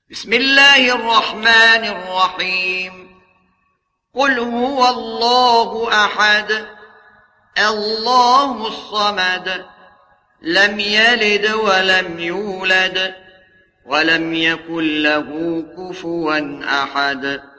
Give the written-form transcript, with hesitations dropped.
بسم الله الرحمن الرحيم. قل هو الله أحد الله الصمد لم يلد ولم يولد ولم يكن له كفوا أحد.